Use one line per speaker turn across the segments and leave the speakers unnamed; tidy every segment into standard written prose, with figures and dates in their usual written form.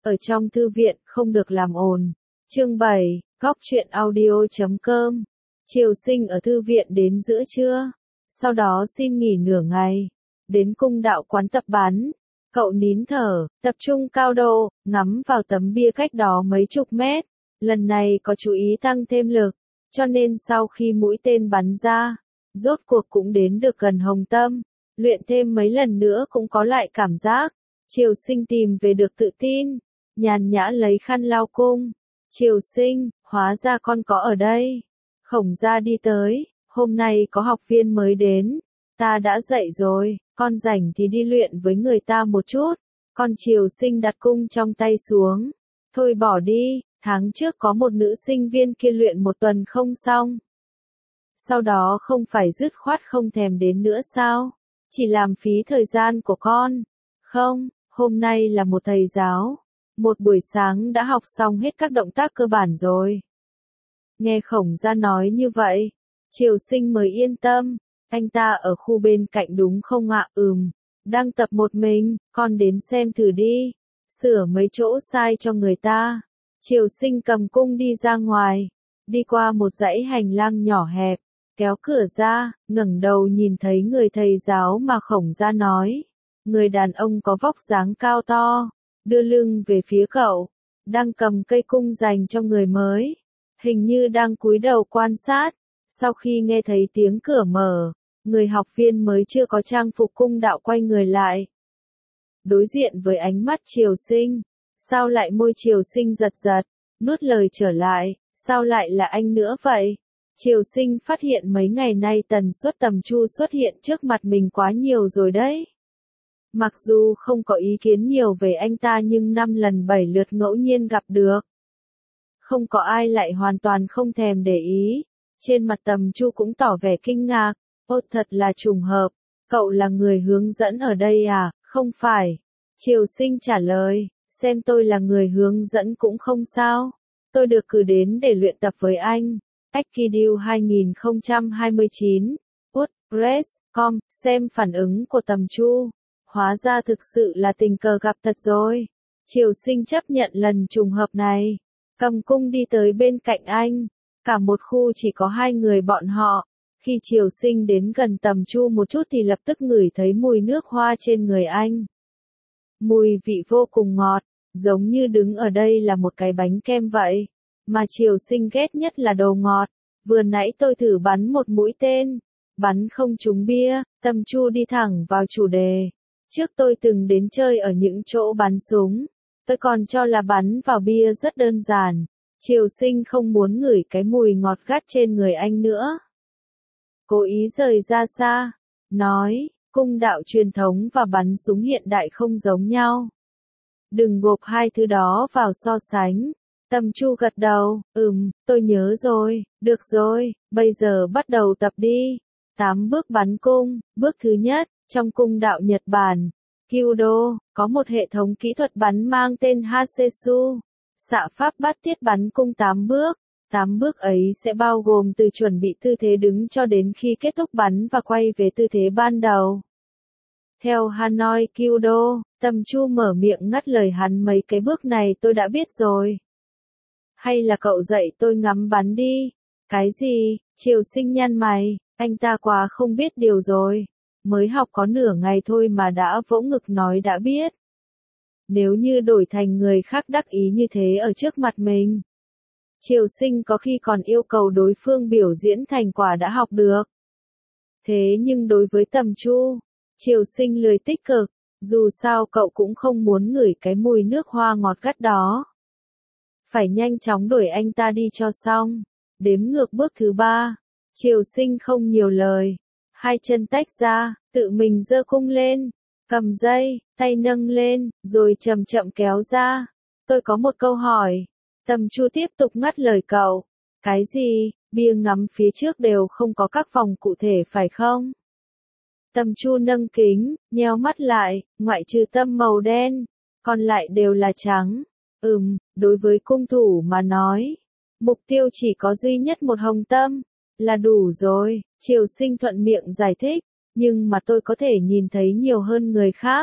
Ở trong thư viện không được làm ồn. Chương 7, Góc truyện audio.com. Triều Sinh ở thư viện đến giữa trưa, sau đó xin nghỉ nửa ngày, đến cung đạo quán tập bắn. Cậu nín thở, tập trung cao độ, ngắm vào tấm bia cách đó mấy chục mét. Lần này có chú ý tăng thêm lực, cho nên sau khi mũi tên bắn ra, rốt cuộc cũng đến được gần hồng tâm. Luyện thêm mấy lần nữa cũng có lại cảm giác. Triều Sinh tìm về được tự tin, nhàn nhã lấy khăn lau cung. Triều Sinh, hóa ra con có ở đây. Khổng Gia đi tới, hôm nay có học viên mới đến. Ta đã dậy rồi, con rảnh thì đi luyện với người ta một chút. Con Triều Sinh đặt cung trong tay xuống. Thôi bỏ đi, tháng trước có một nữ sinh viên kia luyện một tuần không xong. Sau đó không phải dứt khoát không thèm đến nữa sao? Chỉ làm phí thời gian của con. Không, hôm nay là một thầy giáo. Một buổi sáng đã học xong hết các động tác cơ bản rồi. Nghe Khổng Gia nói như vậy, Triều Sinh mới yên tâm. Anh ta ở khu bên cạnh đúng không ạ? Đang tập một mình, con đến xem thử đi. Sửa mấy chỗ sai cho người ta. Triều Sinh cầm cung đi ra ngoài, đi qua một dãy hành lang nhỏ hẹp, kéo cửa ra, ngẩng đầu nhìn thấy người thầy giáo mà Khổng Gia nói. Người đàn ông có vóc dáng cao to, đưa lưng về phía cậu, đang cầm cây cung dành cho người mới, hình như đang cúi đầu quan sát. Sau khi nghe thấy tiếng cửa mở, người học viên mới chưa có trang phục cung đạo quay người lại. Đối diện với ánh mắt Triều Sinh, sao lại môi Triều Sinh giật giật, nuốt lời trở lại, sao lại là anh nữa vậy? Triều Sinh phát hiện mấy ngày nay tần suất Tầm Chu xuất hiện trước mặt mình quá nhiều rồi đấy. Mặc dù không có ý kiến nhiều về anh ta nhưng 5 lần 7 lượt ngẫu nhiên gặp được. Không có ai lại hoàn toàn không thèm để ý. Trên mặt Tầm Chu cũng tỏ vẻ kinh ngạc. Ô, thật là trùng hợp. Cậu là người hướng dẫn ở đây à? Không phải. Triều Sinh trả lời. Xem tôi là người hướng dẫn cũng không sao. Tôi được cử đến để luyện tập với anh. Aikido 2029. WordPress.com. Xem phản ứng của Tầm Chu. Hóa ra thực sự là tình cờ gặp thật rồi. Triều Sinh chấp nhận lần trùng hợp này. Cầm cung đi tới bên cạnh anh. Cả một khu chỉ có 2 người bọn họ. Khi Triều Sinh đến gần Tầm Chu một chút thì lập tức ngửi thấy mùi nước hoa trên người anh. Mùi vị vô cùng ngọt, giống như đứng ở đây là một cái bánh kem vậy. Mà Triều Sinh ghét nhất là đồ ngọt. Vừa nãy tôi thử bắn một mũi tên, bắn không trúng bia. Tầm Chu đi thẳng vào chủ đề. Trước tôi từng đến chơi ở những chỗ bắn súng. Tôi còn cho là bắn vào bia rất đơn giản. Triều Sinh không muốn ngửi cái mùi ngọt gắt trên người anh nữa. Cố ý rời ra xa. Nói, cung đạo truyền thống và bắn súng hiện đại không giống nhau. Đừng gộp hai thứ đó vào so sánh. Tầm Chu gật đầu, tôi nhớ rồi, được rồi, bây giờ bắt đầu tập đi. 8 bước bắn cung. Bước thứ nhất, trong cung đạo Nhật Bản, Kyudo, có một hệ thống kỹ thuật bắn mang tên Hasesu. Xạ pháp bát tiết bắn cung 8 bước. 8 bước ấy sẽ bao gồm từ chuẩn bị tư thế đứng cho đến khi kết thúc bắn và quay về tư thế ban đầu. Theo Hanoi Kyudo, Tầm Chu mở miệng ngắt lời hắn, mấy cái bước này tôi đã biết rồi. Hay là cậu dạy tôi ngắm bắn đi. Cái gì? Triều Sinh nhăn mày, anh ta quá không biết điều rồi. Mới học có nửa ngày thôi mà đã vỗ ngực nói đã biết. Nếu như đổi thành người khác đắc ý như thế ở trước mặt mình, Triều Sinh có khi còn yêu cầu đối phương biểu diễn thành quả đã học được. Thế nhưng đối với Tầm Chu, Triều Sinh lười tích cực, dù sao cậu cũng không muốn ngửi cái mùi nước hoa ngọt gắt đó. Phải nhanh chóng đuổi anh ta đi cho xong. Đếm ngược bước thứ 3, Triều Sinh không nhiều lời. 2 chân tách ra, tự mình giơ cung lên, cầm dây, tay nâng lên, rồi chậm chậm kéo ra. Tôi có một câu hỏi. Tầm Chu tiếp tục ngắt lời cậu. Cái gì? Bia ngắm phía trước đều không có các vòng cụ thể phải không? Tầm Chu nâng kính, nheo mắt lại, ngoại trừ tâm màu đen, còn lại đều là trắng. Đối với cung thủ mà nói, mục tiêu chỉ có duy nhất một hồng tâm, là đủ rồi. Triều Sinh thuận miệng giải thích, nhưng mà tôi có thể nhìn thấy nhiều hơn người khác.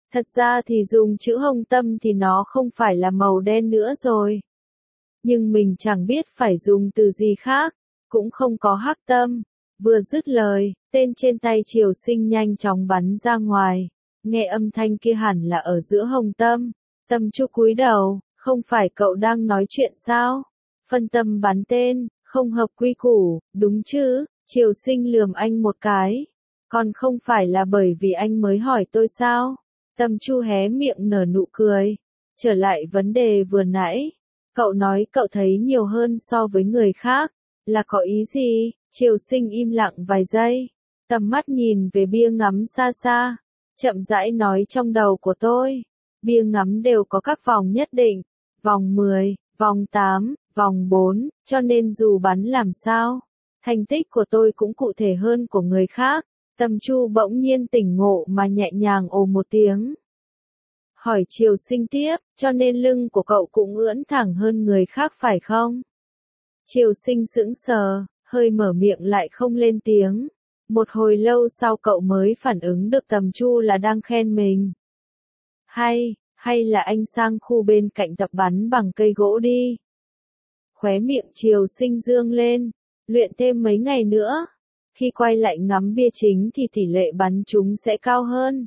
Thật ra thì dùng chữ hồng tâm thì nó không phải là màu đen nữa rồi. Nhưng mình chẳng biết phải dùng từ gì khác, cũng không có hắc tâm. Vừa dứt lời, tên trên tay Triều Sinh nhanh chóng bắn ra ngoài. Nghe âm thanh kia hẳn là ở giữa hồng tâm. Tâm Chu cúi đầu, không phải cậu đang nói chuyện sao? Phân tâm bắn tên, không hợp quy củ, đúng chứ? Triều Sinh lườm anh một cái. Còn không phải là bởi vì anh mới hỏi tôi sao? Tâm Chu hé miệng nở nụ cười. Trở lại vấn đề vừa nãy. Cậu nói cậu thấy nhiều hơn so với người khác. Là có ý gì? Triều Sinh im lặng vài giây. Tầm mắt nhìn về bia ngắm xa xa. Chậm rãi nói trong đầu của tôi. Bia ngắm đều có các vòng nhất định. Vòng 10, vòng 8, vòng 4, cho nên dù bắn làm sao, thành tích của tôi cũng cụ thể hơn của người khác. Tâm Chu bỗng nhiên tỉnh ngộ mà nhẹ nhàng ồ một tiếng. Hỏi Triều Sinh tiếp, cho nên lưng của cậu cũng ưỡn thẳng hơn người khác phải không? Triều Sinh sững sờ, hơi mở miệng lại không lên tiếng. Một hồi lâu sau cậu mới phản ứng được Tâm Chu là đang khen mình. Hay là anh sang khu bên cạnh tập bắn bằng cây gỗ đi. Khóe miệng Triều Sinh dương lên, luyện thêm mấy ngày nữa. Khi quay lại ngắm bia chính thì tỷ lệ bắn trúng sẽ cao hơn.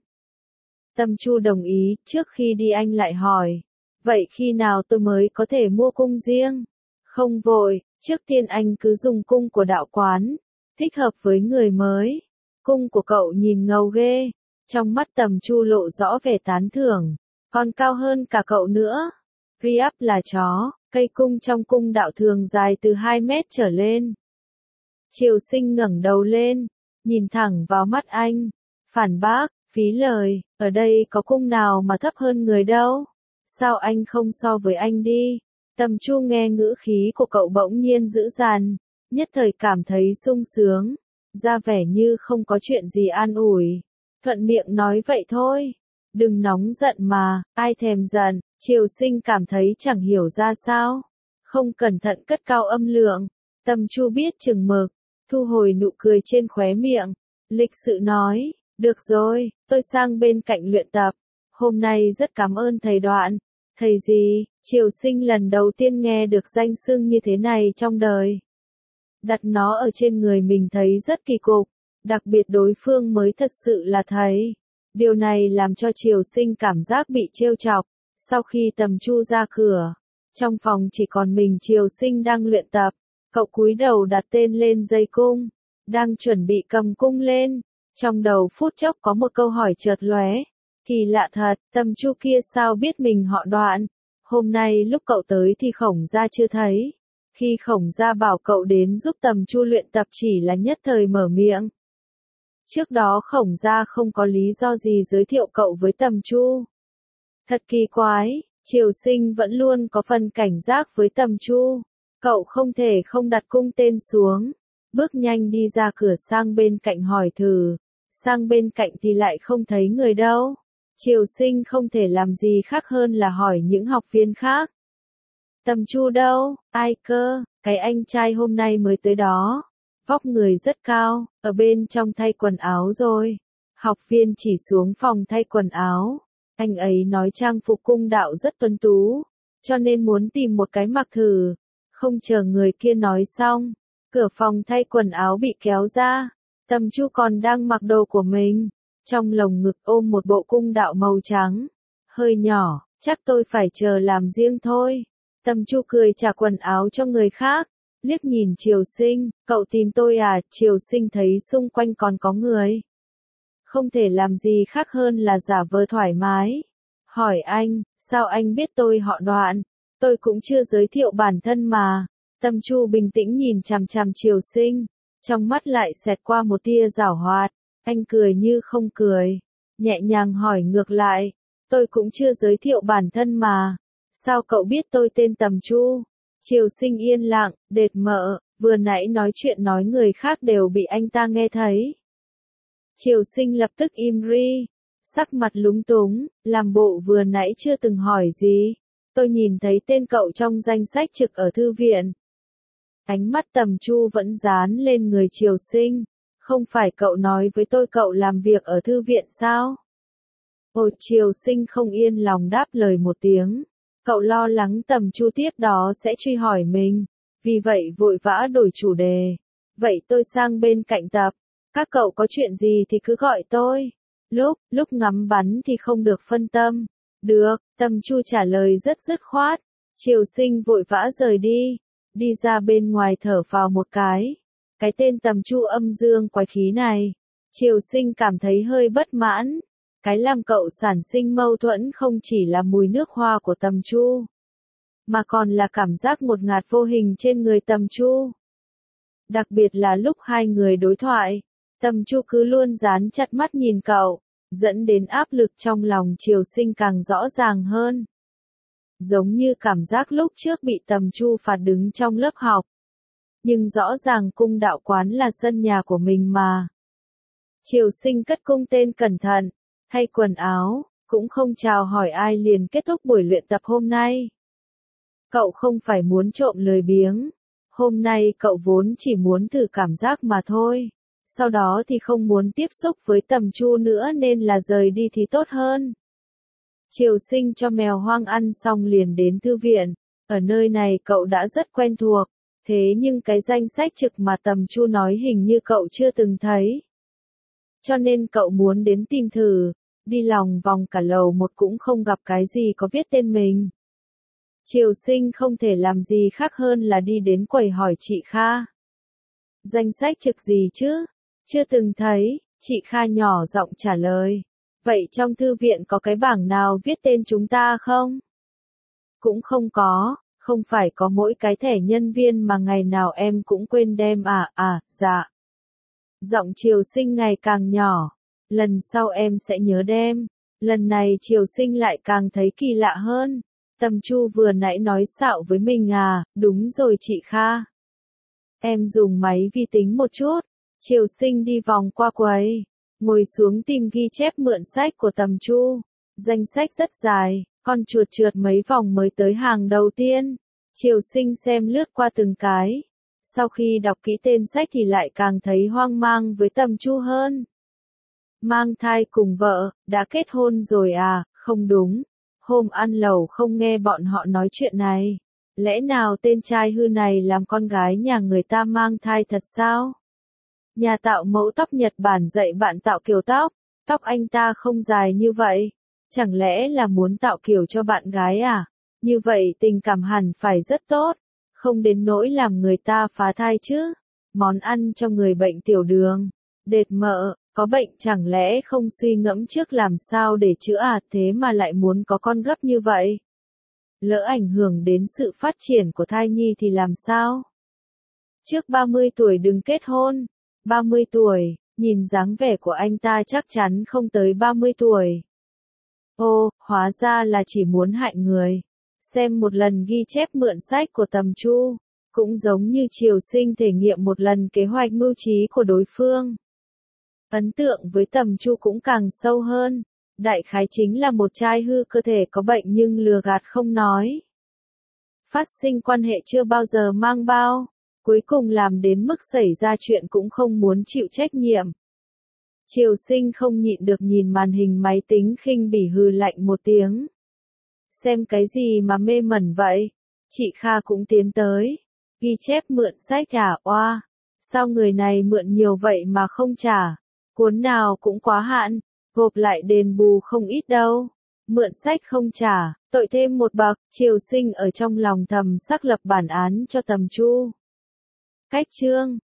Tâm Chu đồng ý, trước khi đi anh lại hỏi. Vậy khi nào tôi mới có thể mua cung riêng? Không vội, trước tiên anh cứ dùng cung của đạo quán. Thích hợp với người mới. Cung của cậu nhìn ngầu ghê. Trong mắt Tâm Chu lộ rõ vẻ tán thưởng. Còn cao hơn cả cậu nữa. Riap là chó, cây cung trong cung đạo thường dài từ 2 mét trở lên. Triều Sinh ngẩng đầu lên, nhìn thẳng vào mắt anh, phản bác, phí lời, ở đây có cung nào mà thấp hơn người đâu. Sao anh không so với anh đi? Tâm Chu nghe ngữ khí của cậu bỗng nhiên dữ dằn, nhất thời cảm thấy sung sướng, ra vẻ như không có chuyện gì an ủi. Thuận miệng nói vậy thôi. Đừng nóng giận mà, ai thèm giận. Triều Sinh cảm thấy chẳng hiểu ra sao. Không cẩn thận cất cao âm lượng. Tâm Chu biết chừng mực, thu hồi nụ cười trên khóe miệng. Lịch sự nói, được rồi, tôi sang bên cạnh luyện tập. Hôm nay rất cảm ơn thầy Đoạn. Thầy gì? Triều Sinh lần đầu tiên nghe được danh xưng như thế này trong đời. Đặt nó ở trên người mình thấy rất kỳ cục, đặc biệt đối phương mới thật sự là thầy. Điều này làm cho Triều Sinh cảm giác bị trêu chọc. Sau khi Tâm Chu ra cửa, trong phòng chỉ còn mình Triều Sinh đang luyện tập. Cậu cúi đầu đặt tên lên dây cung, đang chuẩn bị cầm cung lên. Trong đầu phút chốc có một câu hỏi chợt lóe. Kỳ lạ thật, Tâm Chu kia sao biết mình họ Đoạn? Hôm nay lúc cậu tới thì Khổng Gia chưa thấy. Khi Khổng Gia bảo cậu đến giúp Tâm Chu luyện tập chỉ là nhất thời mở miệng. Trước đó Khổng Gia không có lý do gì giới thiệu cậu với Tâm Chu. Thật kỳ quái, Triều Sinh vẫn luôn có phần cảnh giác với Tâm Chu. Cậu không thể không đặt cung tên xuống. Bước nhanh đi ra cửa sang bên cạnh hỏi thử. Sang bên cạnh thì lại không thấy người đâu. Triều Sinh không thể làm gì khác hơn là hỏi những học viên khác. Tâm Chu đâu? Ai cơ? Cái anh trai hôm nay mới tới đó. Vóc người rất cao, ở bên trong thay quần áo rồi. Học viên chỉ xuống phòng thay quần áo. Anh ấy nói trang phục cung đạo rất tuấn tú, cho nên muốn tìm một cái mặc thử. Không chờ người kia nói xong, cửa phòng thay quần áo bị kéo ra. Tâm Chu còn đang mặc đồ của mình, trong lồng ngực ôm một bộ cung đạo màu trắng. Hơi nhỏ, chắc tôi phải chờ làm riêng thôi. Tâm Chu cười trả quần áo cho người khác, liếc nhìn Triều Sinh, cậu tìm tôi à? Triều Sinh thấy xung quanh còn có người. Không thể làm gì khác hơn là giả vờ thoải mái. Hỏi anh, sao anh biết tôi họ Đoạn? Tôi cũng chưa giới thiệu bản thân mà. Tâm Chu bình tĩnh nhìn chằm chằm Triều Sinh, trong mắt lại xẹt qua một tia giảo hoạt. Anh cười như không cười, nhẹ nhàng hỏi ngược lại, tôi cũng chưa giới thiệu bản thân mà. Sao cậu biết tôi tên Tâm Chu? Triều Sinh yên lặng, đệt mợ, vừa nãy nói chuyện nói người khác đều bị anh ta nghe thấy. Triều Sinh lập tức im ri, sắc mặt lúng túng, làm bộ vừa nãy chưa từng hỏi gì. Tôi nhìn thấy tên cậu trong danh sách trực ở thư viện. Ánh mắt Tâm Chu vẫn dán lên người Triều Sinh. Không phải cậu nói với tôi cậu làm việc ở thư viện sao? Ôi Triều Sinh không yên lòng đáp lời một tiếng. Cậu lo lắng Tầm Chu tiếp đó sẽ truy hỏi mình. Vì vậy vội vã đổi chủ đề. Vậy tôi sang bên cạnh tập. Các cậu có chuyện gì thì cứ gọi tôi. Lúc ngắm bắn thì không được phân tâm. Được, Tầm Chu trả lời rất dứt khoát. Triều Sinh vội vã rời đi. Đi ra bên ngoài thở vào một cái. Cái tên Tầm Chu âm dương quái khí này. Triều Sinh cảm thấy hơi bất mãn. Cái làm cậu sản sinh mâu thuẫn không chỉ là mùi nước hoa của Tầm Chu, mà còn là cảm giác ngột ngạt vô hình trên người Tầm Chu. Đặc biệt là lúc hai người đối thoại, Tầm Chu cứ luôn dán chặt mắt nhìn cậu, dẫn đến áp lực trong lòng Triều Sinh càng rõ ràng hơn. Giống như cảm giác lúc trước bị Tầm Chu phạt đứng trong lớp học. Nhưng rõ ràng cung đạo quán là sân nhà của mình mà. Triều Sinh cất cung tên cẩn thận, thay quần áo, cũng không chào hỏi ai liền kết thúc buổi luyện tập hôm nay. Cậu không phải muốn trộm lười biếng. Hôm nay cậu vốn chỉ muốn thử cảm giác mà thôi. Sau đó thì không muốn tiếp xúc với Tầm Chu nữa nên là rời đi thì tốt hơn. Triều Sinh cho mèo hoang ăn xong liền đến thư viện. Ở nơi này cậu đã rất quen thuộc. Thế nhưng cái danh sách trực mà Tầm Chu nói hình như cậu chưa từng thấy. Cho nên cậu muốn đến tìm thử. Đi lòng vòng cả lầu một cũng không gặp cái gì có viết tên mình. Triều Sinh không thể làm gì khác hơn là đi đến quầy hỏi chị Kha. Danh sách trực gì chứ? Chưa từng thấy, chị Kha nhỏ giọng trả lời. Vậy trong thư viện có cái bảng nào viết tên chúng ta không? Cũng không có, không phải có mỗi cái thẻ nhân viên mà ngày nào em cũng quên đem dạ. Giọng Triều Sinh ngày càng nhỏ. Lần sau em sẽ nhớ đem. Lần này Triều Sinh lại càng thấy kỳ lạ hơn. Tầm Chu vừa nãy nói xạo với mình à, đúng rồi chị Kha. Em dùng máy vi tính một chút. Triều Sinh đi vòng qua quầy, ngồi xuống tìm ghi chép mượn sách của Tầm Chu. Danh sách rất dài, con chuột trượt mấy vòng mới tới hàng đầu tiên. Triều Sinh xem lướt qua từng cái. Sau khi đọc kỹ tên sách thì lại càng thấy hoang mang với Tầm Chu hơn. Mang thai cùng vợ, đã kết hôn rồi à, không đúng. Hôm ăn lẩu không nghe bọn họ nói chuyện này. Lẽ nào tên trai hư này làm con gái nhà người ta mang thai thật sao? Nhà tạo mẫu tóc Nhật Bản dạy bạn tạo kiểu tóc. Tóc anh ta không dài như vậy. Chẳng lẽ là muốn tạo kiểu cho bạn gái à? Như vậy tình cảm hẳn phải rất tốt. Không đến nỗi làm người ta phá thai chứ. Món ăn cho người bệnh tiểu đường, đệt mỡ, có bệnh chẳng lẽ không suy ngẫm trước làm sao để chữa à, thế mà lại muốn có con gấp như vậy. Lỡ ảnh hưởng đến sự phát triển của thai nhi thì làm sao? Trước 30 tuổi đừng kết hôn. 30 tuổi, nhìn dáng vẻ của anh ta chắc chắn không tới 30 tuổi. Ô, hóa ra là chỉ muốn hại người. Xem một lần ghi chép mượn sách của Tầm Chu, cũng giống như Triều Sinh thể nghiệm một lần kế hoạch mưu trí của đối phương. Ấn tượng với Tầm Chu cũng càng sâu hơn. Đại khái chính là một trai hư cơ thể có bệnh nhưng lừa gạt không nói. Phát sinh quan hệ chưa bao giờ mang bao. Cuối cùng làm đến mức xảy ra chuyện cũng không muốn chịu trách nhiệm. Triều Sinh không nhịn được nhìn màn hình máy tính khinh bỉ hừ lạnh một tiếng. Xem cái gì mà mê mẩn vậy? Chị Kha cũng tiến tới. Ghi chép mượn sách à, oa. Sao người này mượn nhiều vậy mà không trả? Cuốn nào cũng quá hạn, gộp lại đền bù không ít đâu. Mượn sách không trả, tội thêm một bậc. Triều Sinh ở trong lòng thầm xác lập bản án cho Tầm Chu. Cách chương